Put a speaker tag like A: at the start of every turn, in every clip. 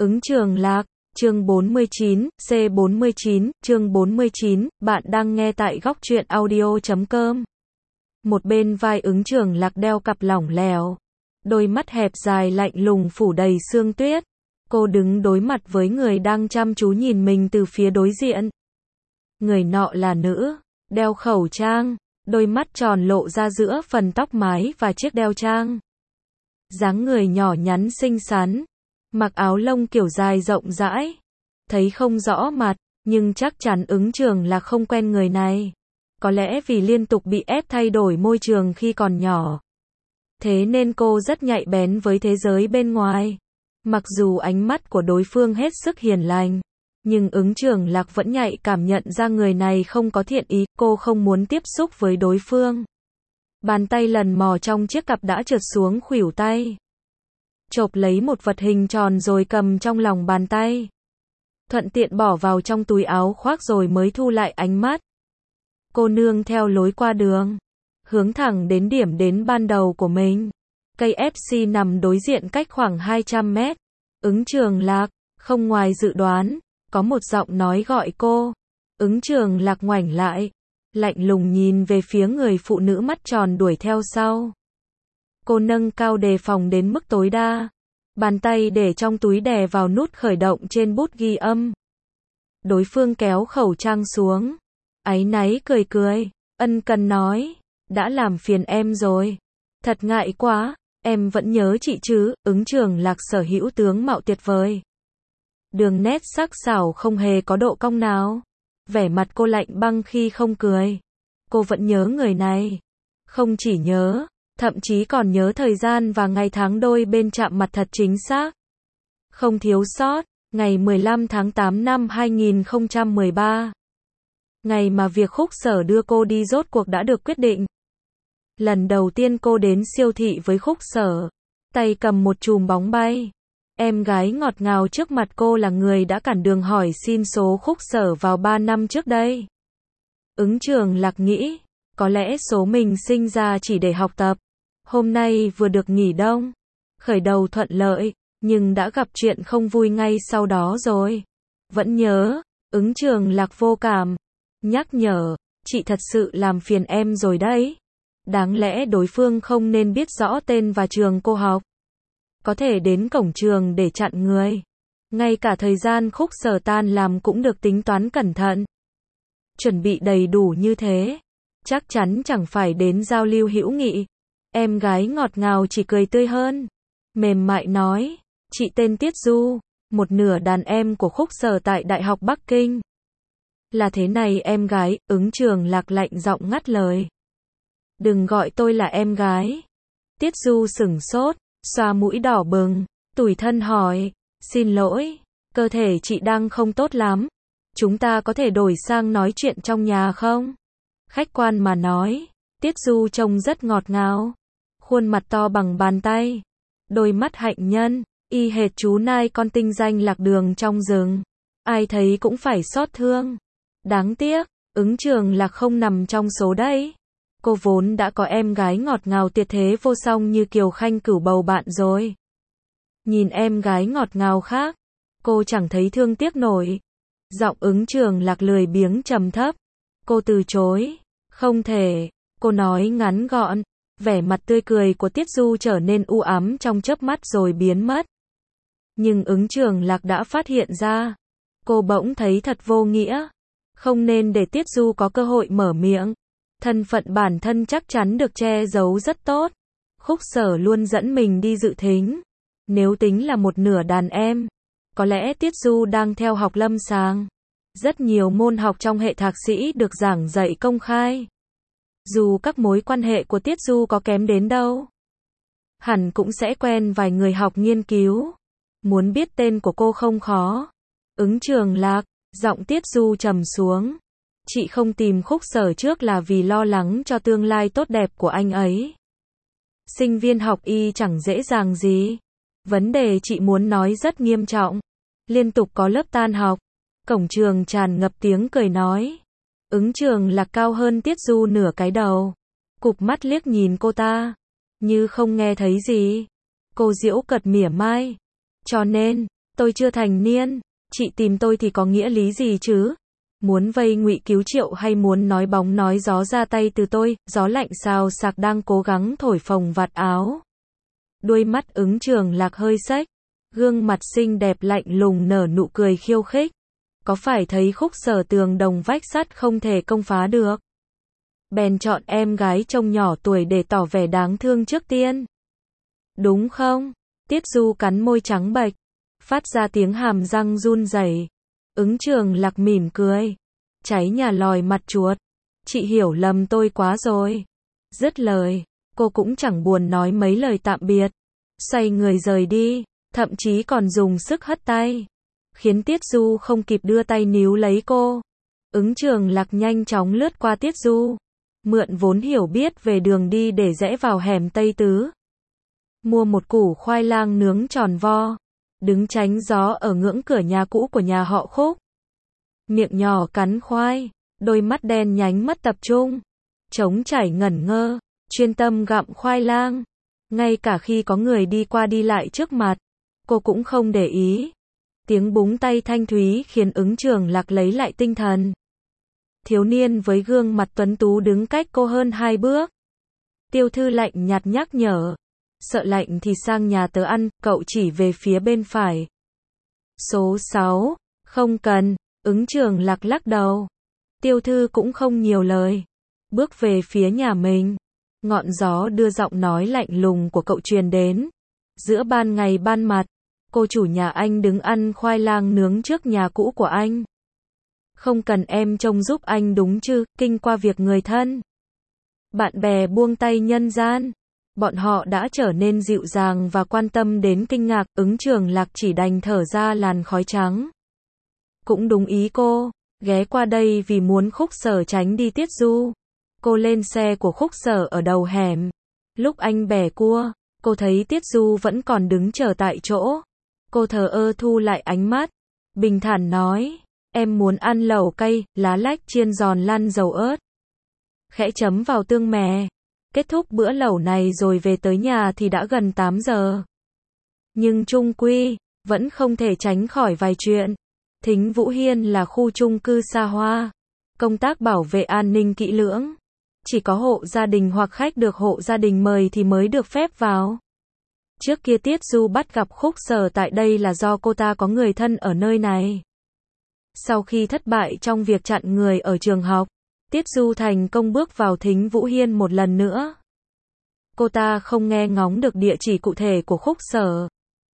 A: Ứng Trường Lạc, chương 49, C49, chương 49, bạn đang nghe tại góc truyện audio.com. Một bên vai Ứng Trường Lạc đeo cặp lỏng lẻo, đôi mắt hẹp dài lạnh lùng phủ đầy sương tuyết. Cô đứng đối mặt với người đang chăm chú nhìn mình từ phía đối diện. Người nọ là nữ, đeo khẩu trang, đôi mắt tròn lộ ra giữa phần tóc mái và chiếc đeo trang. Dáng người nhỏ nhắn xinh xắn, mặc áo lông kiểu dài rộng rãi. Thấy không rõ mặt, nhưng chắc chắn Ứng Trường Lạc không quen người này. Có lẽ vì liên tục bị ép thay đổi môi trường khi còn nhỏ. Thế nên cô rất nhạy bén với thế giới bên ngoài. Mặc dù ánh mắt của đối phương hết sức hiền lành, nhưng Ứng Trường Lạc vẫn nhạy cảm nhận ra người này không có thiện ý, cô không muốn tiếp xúc với đối phương. Bàn tay lần mò trong chiếc cặp đã trượt xuống khuỷu tay. Chộp lấy một vật hình tròn rồi cầm trong lòng bàn tay. Thuận tiện bỏ vào trong túi áo khoác rồi mới thu lại ánh mắt. Cô nương theo lối qua đường, hướng thẳng đến điểm đến ban đầu của mình. Cây FC nằm đối diện cách khoảng 200 mét. Ứng Trường Lạc, không ngoài dự đoán, có một giọng nói gọi cô. Ứng Trường Lạc ngoảnh lại, lạnh lùng nhìn về phía người phụ nữ mắt tròn đuổi theo sau. Cô nâng cao đề phòng đến mức tối đa. Bàn tay để trong túi đè vào nút khởi động trên bút ghi âm. Đối phương kéo khẩu trang xuống, áy náy cười cười, ân cần nói, đã làm phiền em rồi. Thật ngại quá, em vẫn nhớ chị chứ. Ứng Trường Lạc sở hữu tướng mạo tuyệt vời. Đường nét sắc sảo không hề có độ cong nào. Vẻ mặt cô lạnh băng khi không cười. Cô vẫn nhớ người này. Không chỉ nhớ, thậm chí còn nhớ thời gian và ngày tháng đôi bên chạm mặt thật chính xác. Không thiếu sót, ngày 15 tháng 8 năm 2013. Ngày mà việc Khúc Sở đưa cô đi rốt cuộc đã được quyết định. Lần đầu tiên cô đến siêu thị với Khúc Sở, tay cầm một chùm bóng bay. Em gái ngọt ngào trước mặt cô là người đã cản đường hỏi xin số Khúc Sở vào 3 năm trước đây. Ứng Trường Lạc nghĩ, có lẽ số mình sinh ra chỉ để học tập. Hôm nay vừa được nghỉ đông, khởi đầu thuận lợi, nhưng đã gặp chuyện không vui ngay sau đó rồi. Vẫn nhớ, Ứng Trường Lạc vô cảm, nhắc nhở, chị thật sự làm phiền em rồi đấy. Đáng lẽ đối phương không nên biết rõ tên và trường cô học. Có thể đến cổng trường để chặn người. Ngay cả thời gian Khúc Sở tan làm cũng được tính toán cẩn thận. Chuẩn bị đầy đủ như thế, chắc chắn chẳng phải đến giao lưu hữu nghị. Em gái ngọt ngào chỉ cười tươi hơn, mềm mại nói, chị tên Tiết Du, một nửa đàn em của Khúc Sở tại Đại học Bắc Kinh. Là thế này em gái. Ứng Trường Lạc lạnh giọng ngắt lời. Đừng gọi tôi là em gái. Tiết Du sửng sốt, xoa mũi đỏ bừng, tủi thân hỏi, xin lỗi, cơ thể chị đang không tốt lắm. Chúng ta có thể đổi sang nói chuyện trong nhà không? Khách quan mà nói, Tiết Du trông rất ngọt ngào. Khuôn mặt to bằng bàn tay, đôi mắt hạnh nhân, y hệt chú nai con tinh danh lạc đường trong rừng. Ai thấy cũng phải xót thương. Đáng tiếc, Ứng Trường Lạc không nằm trong số đấy. Cô vốn đã có em gái ngọt ngào tuyệt thế vô song như Kiều Khanh Cửu bầu bạn rồi. Nhìn em gái ngọt ngào khác, cô chẳng thấy thương tiếc nổi. Giọng Ứng Trường Lạc lười biếng trầm thấp. Cô từ chối. Không thể. Cô nói ngắn gọn. Vẻ mặt tươi cười của Tiết Du trở nên u ám trong chớp mắt rồi biến mất. Nhưng Ứng Trường Lạc đã phát hiện ra. Cô bỗng thấy thật vô nghĩa. Không nên để Tiết Du có cơ hội mở miệng. Thân phận bản thân chắc chắn được che giấu rất tốt. Khúc Sở luôn dẫn mình đi dự thính. Nếu tính là một nửa đàn em, có lẽ Tiết Du đang theo học lâm sàng. Rất nhiều môn học trong hệ thạc sĩ được giảng dạy công khai. Dù các mối quan hệ của Tiết Du có kém đến đâu, hẳn cũng sẽ quen vài người học nghiên cứu. Muốn biết tên của cô không khó. Ứng Trường Lạc, giọng Tiết Du trầm xuống. Chị không tìm Khúc Sở trước là vì lo lắng cho tương lai tốt đẹp của anh ấy. Sinh viên học y chẳng dễ dàng gì. Vấn đề chị muốn nói rất nghiêm trọng. Liên tục có lớp tan học. Cổng trường tràn ngập tiếng cười nói. Ứng Trường Lạc cao hơn Tiết Du nửa cái đầu. Cụp mắt liếc nhìn cô ta, như không nghe thấy gì. Cô giễu cợt mỉa mai. Cho nên, Tôi chưa thành niên, chị tìm tôi thì có nghĩa lý gì chứ? Muốn vây ngụy cứu Triệu hay muốn nói bóng nói gió ra tay từ tôi? Gió lạnh xào xạc đang cố gắng thổi phồng vạt áo. Đuôi mắt Ứng Trường Lạc hơi xếch, gương mặt xinh đẹp lạnh lùng nở nụ cười khiêu khích. Có phải thấy Khúc Sở tường đồng vách sắt không thể công phá được? Bèn chọn em gái trông nhỏ tuổi để tỏ vẻ đáng thương trước tiên. Đúng không? Tiết Du cắn môi trắng bệch, phát ra tiếng hàm răng run rẩy. Ứng Trường Lạc mỉm cười. Cháy nhà lòi mặt chuột. Chị hiểu lầm tôi quá rồi. Dứt lời, cô cũng chẳng buồn nói mấy lời tạm biệt. Xoay người rời đi, thậm chí còn dùng sức hất tay, khiến Tiết Du không kịp đưa tay níu lấy cô. Ứng Trường Lạc nhanh chóng lướt qua Tiết Du, mượn vốn hiểu biết về đường đi để rẽ vào hẻm Tây Tứ. Mua một củ khoai lang nướng tròn vo, đứng tránh gió ở ngưỡng cửa nhà cũ của nhà họ Khúc. Miệng nhỏ cắn khoai, đôi mắt đen nhánh mất tập trung, trống chảy ngẩn ngơ, chuyên tâm gặm khoai lang. Ngay cả khi có người đi qua đi lại trước mặt, cô cũng không để ý. Tiếng búng tay thanh thúy khiến Ứng Trường Lạc lấy lại tinh thần. Thiếu niên với gương mặt tuấn tú đứng cách cô hơn 2 bước. Tiêu Thư lạnh nhạt nhắc nhở. Sợ lạnh thì sang nhà tớ ăn, cậu chỉ về phía bên phải. Số 6, không cần, Ứng Trường Lạc lắc đầu. Tiêu Thư cũng không nhiều lời, bước về phía nhà mình. Ngọn gió đưa giọng nói lạnh lùng của cậu truyền đến. Giữa ban ngày ban mặt, cô chủ nhà anh đứng ăn khoai lang nướng trước nhà cũ của anh. Không cần em trông giúp anh đúng chứ, kinh qua việc người thân. Bạn bè buông tay nhân gian. Bọn họ đã trở nên dịu dàng và quan tâm đến kinh ngạc. Ứng Trường Lạc chỉ đành thở ra làn khói trắng. Cũng đúng ý cô, ghé qua đây vì muốn Khúc Sở tránh đi Tiết Du. Cô lên xe của Khúc Sở ở đầu hẻm. Lúc anh bẻ cua, cô thấy Tiết Du vẫn còn đứng chờ tại chỗ. Cô thờ ơ thu lại ánh mắt, bình thản nói, em muốn ăn lẩu cay, lá lách chiên giòn lăn dầu ớt. Khẽ chấm vào tương mè. Kết thúc bữa lẩu này rồi về tới nhà thì đã gần 8 giờ. Nhưng chung quy, vẫn không thể tránh khỏi vài chuyện. Thính Vũ Hiên là khu chung cư xa hoa. Công tác bảo vệ an ninh kỹ lưỡng. Chỉ có hộ gia đình hoặc khách được hộ gia đình mời thì mới được phép vào. Trước kia Tiết Du bắt gặp Khúc Sở tại đây là do cô ta có người thân ở nơi này. Sau khi thất bại trong việc chặn người ở trường học, Tiết Du thành công bước vào Thính Vũ Hiên một lần nữa. Cô ta không nghe ngóng được địa chỉ cụ thể của Khúc Sở.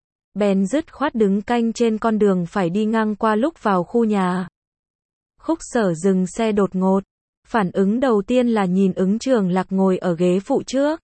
A: Bèn dứt khoát đứng canh trên con đường phải đi ngang qua lúc vào khu nhà. Khúc Sở dừng xe đột ngột. Phản ứng đầu tiên là nhìn Ứng Trường Lạc ngồi ở ghế phụ trước.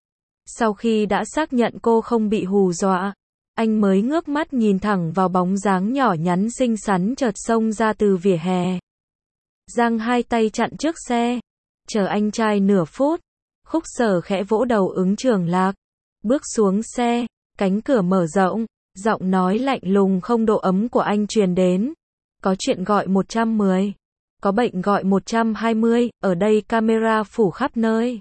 A: Sau khi đã xác nhận cô không bị hù dọa, anh mới ngước mắt nhìn thẳng vào bóng dáng nhỏ nhắn xinh xắn chợt xông ra từ vỉa hè. Giang hai tay chặn trước xe, chờ anh trai nửa phút. Khúc Sở khẽ vỗ đầu Ứng Trường Lạc, bước xuống xe, cánh cửa mở rộng, giọng nói lạnh lùng không độ ấm của anh truyền đến. Có chuyện gọi 110, có bệnh gọi 120, ở đây camera phủ khắp nơi.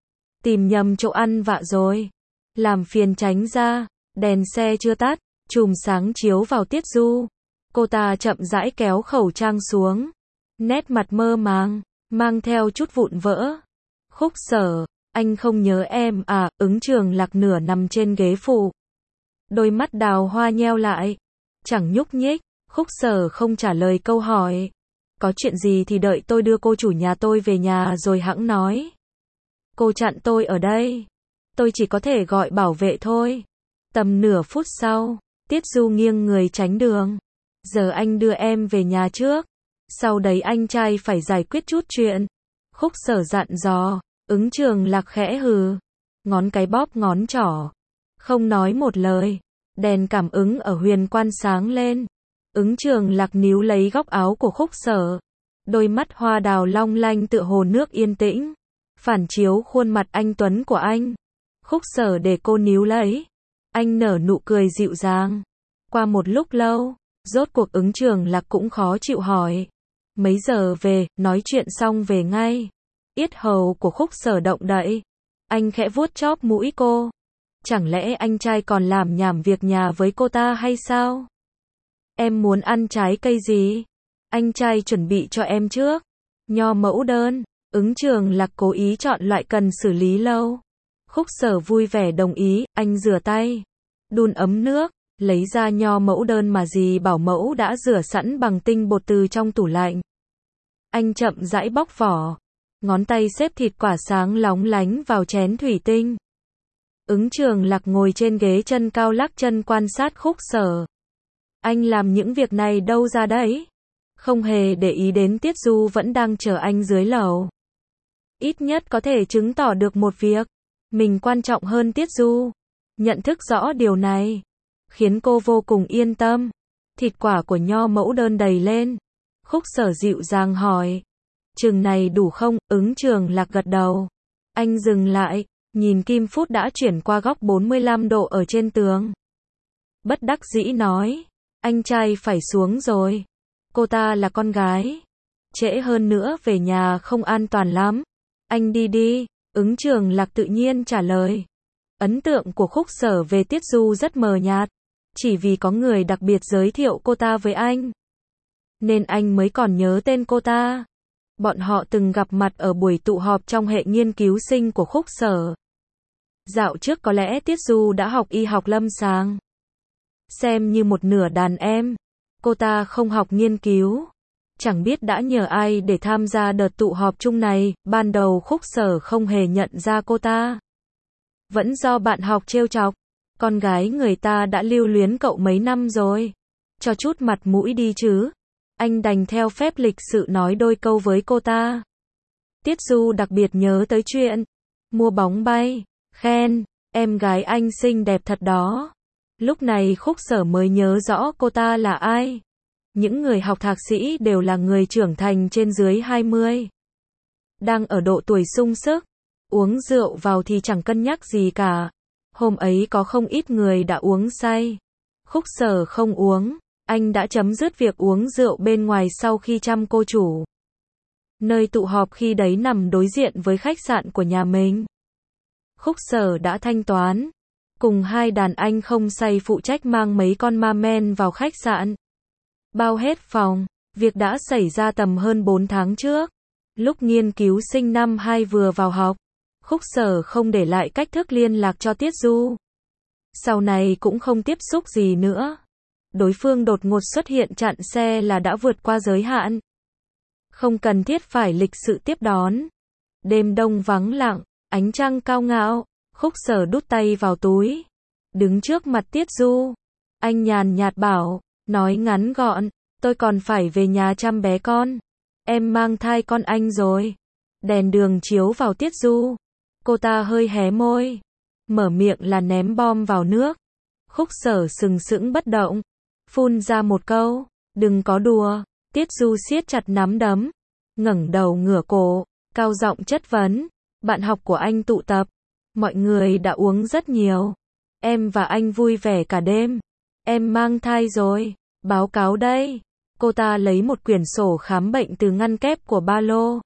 A: Tìm nhầm chỗ ăn vạ rồi. Làm phiền tránh ra, đèn xe chưa tắt, chùm sáng chiếu vào Tiết Du. Cô ta chậm rãi kéo khẩu trang xuống. Nét mặt mơ màng, mang theo chút vụn vỡ. Khúc Sở, anh không nhớ em à? Ứng Trường Lạc nửa nằm trên ghế phụ. Đôi mắt đào hoa nheo lại, chẳng nhúc nhích. Khúc Sở không trả lời câu hỏi. Có chuyện gì thì đợi tôi đưa cô chủ nhà tôi về nhà rồi hẵng nói. Cô chặn tôi ở đây. Tôi chỉ có thể gọi bảo vệ thôi. Tầm nửa phút sau, Tiết Du nghiêng người tránh đường. Giờ anh đưa em về nhà trước. Sau đấy anh trai phải giải quyết chút chuyện. Khúc Sở dặn dò. Ứng Trường Lạc khẽ hừ. Ngón cái bóp ngón trỏ. Không nói một lời. Đèn cảm ứng ở huyền quan sáng lên. Ứng Trường Lạc níu lấy góc áo của Khúc Sở. Đôi mắt hoa đào long lanh tựa hồ nước yên tĩnh. Phản chiếu khuôn mặt anh tuấn của anh. Khúc Sở để cô níu lấy. Anh nở nụ cười dịu dàng. Qua một lúc lâu, rốt cuộc Ứng Trường Lạc cũng khó chịu hỏi. Mấy giờ về? Nói chuyện xong về ngay. Yết hầu của Khúc Sở động đậy. Anh khẽ vuốt chóp mũi cô. Chẳng lẽ anh trai còn làm nhảm việc nhà với cô ta hay sao? Em muốn ăn trái cây gì? Anh trai chuẩn bị cho em trước. Nho mẫu đơn. Ứng Trường Lạc cố ý chọn loại cần xử lý lâu. Khúc Sở vui vẻ đồng ý, anh rửa tay. Đun ấm nước, lấy ra nho mẫu đơn mà dì bảo mẫu đã rửa sẵn bằng tinh bột từ trong tủ lạnh. Anh chậm rãi bóc vỏ. Ngón tay xếp thịt quả sáng lóng lánh vào chén thủy tinh. Ứng Trường Lạc ngồi trên ghế chân cao lắc chân quan sát Khúc Sở. Anh làm những việc này đâu ra đấy? Không hề để ý đến Tiết Du vẫn đang chờ anh dưới lầu. Ít nhất có thể chứng tỏ được một việc. Mình quan trọng hơn Tiết Du. Nhận thức rõ điều này khiến cô vô cùng yên tâm. Thịt quả của nho mẫu đơn đầy lên. Khúc Sở dịu dàng hỏi. Chừng này đủ không? Ứng Trường Lạc gật đầu. Anh dừng lại, nhìn kim phút đã chuyển qua góc 45 độ ở trên tường. Bất đắc dĩ nói. Anh trai phải xuống rồi. Cô ta là con gái. Trễ hơn nữa về nhà không an toàn lắm. Anh đi đi. Ứng Trường Lạc tự nhiên trả lời. Ấn tượng của Khúc Sở về Tiết Du rất mờ nhạt. Chỉ vì có người đặc biệt giới thiệu cô ta với anh, nên anh mới còn nhớ tên cô ta. Bọn họ từng gặp mặt ở buổi tụ họp trong hệ nghiên cứu sinh của Khúc Sở. Dạo trước có lẽ Tiết Du đã học y học lâm sàng. Xem như một nửa đàn em. Cô ta không học nghiên cứu. Chẳng biết đã nhờ ai để tham gia đợt tụ họp chung này. Ban đầu Khúc Sở không hề nhận ra cô ta. Vẫn do bạn học trêu chọc. Con gái người ta đã lưu luyến cậu mấy năm rồi. Cho chút mặt mũi đi chứ. Anh đành theo phép lịch sự nói đôi câu với cô ta. Tiết Du đặc biệt nhớ tới chuyện mua bóng bay, khen, em gái anh xinh đẹp thật đó. Lúc này Khúc Sở mới nhớ rõ cô ta là ai. Những người học thạc sĩ đều là người trưởng thành trên dưới 20. Đang ở độ tuổi sung sức. Uống rượu vào thì chẳng cân nhắc gì cả. Hôm ấy có không ít người đã uống say. Khúc Sở không uống. Anh đã chấm dứt việc uống rượu bên ngoài sau khi chăm cô chủ. Nơi tụ họp khi đấy nằm đối diện với khách sạn của nhà mình. Khúc Sở đã thanh toán. Cùng hai đàn anh không say phụ trách mang mấy con ma men vào khách sạn. Bao hết phòng. Việc đã xảy ra tầm hơn 4 tháng trước. Lúc nghiên cứu sinh năm 2 vừa vào học. Khúc Sở không để lại cách thức liên lạc cho Tiết Du. Sau này cũng không tiếp xúc gì nữa. Đối phương đột ngột xuất hiện chặn xe là đã vượt qua giới hạn. Không cần thiết phải lịch sự tiếp đón. Đêm đông vắng lặng, ánh trăng cao ngạo. Khúc Sở đút tay vào túi. Đứng trước mặt Tiết Du. Anh nhàn nhạt bảo, nói ngắn gọn, tôi còn phải về nhà chăm bé con. Em mang thai con anh rồi. Đèn đường chiếu vào Tiết Du. Cô ta hơi hé môi. Mở miệng là ném bom vào nước. Khúc Sở sừng sững bất động. Phun ra một câu. Đừng có đùa. Tiết Du siết chặt nắm đấm. Ngẩng đầu ngửa cổ. Cao giọng chất vấn. Bạn học của anh tụ tập. Mọi người đã uống rất nhiều. Em và anh vui vẻ cả đêm. Em mang thai rồi. Báo cáo đây. Cô ta lấy một quyển sổ khám bệnh từ ngăn kép của ba lô.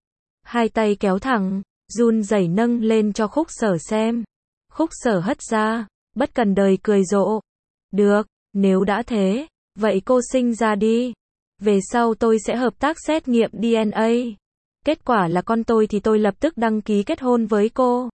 A: Hai tay kéo thẳng. Run rẩy nâng lên cho Khúc Sở xem. Khúc Sở hất ra. Bất cần đời cười rộ. Được, nếu đã thế, vậy cô sinh ra đi. Về sau tôi sẽ hợp tác xét nghiệm DNA. Kết quả là con tôi thì tôi lập tức đăng ký kết hôn với cô.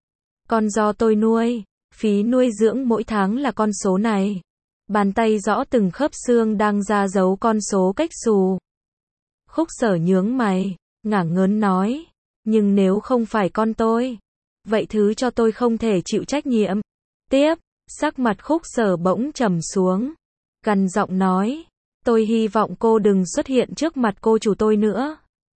A: Con do tôi nuôi. Phí nuôi dưỡng mỗi tháng là con số này. Bàn tay rõ từng khớp xương đang ra dấu con số cách xù. Khúc Sở nhướng mày, ngả ngớn nói. Nhưng nếu không phải con tôi, vậy thứ cho tôi không thể chịu trách nhiệm. Tiếp, sắc mặt Khúc Sở bỗng trầm xuống. Gằn giọng nói. Tôi hy vọng cô đừng xuất hiện trước mặt cô chủ tôi nữa.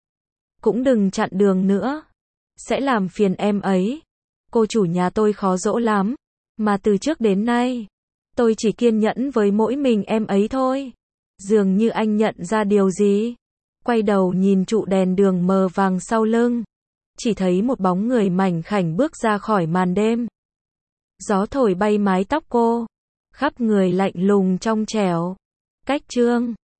A: Cũng đừng chặn đường nữa. Sẽ làm phiền em ấy. Cô chủ nhà tôi khó dỗ lắm. Mà từ trước đến nay, tôi chỉ kiên nhẫn với mỗi mình em ấy thôi. Dường như anh nhận ra điều gì. Quay đầu nhìn trụ đèn đường mờ vàng sau lưng. Chỉ thấy một bóng người mảnh khảnh bước ra khỏi màn đêm. Gió thổi bay mái tóc cô. Khắp người lạnh lùng trong trẻo. Cách chương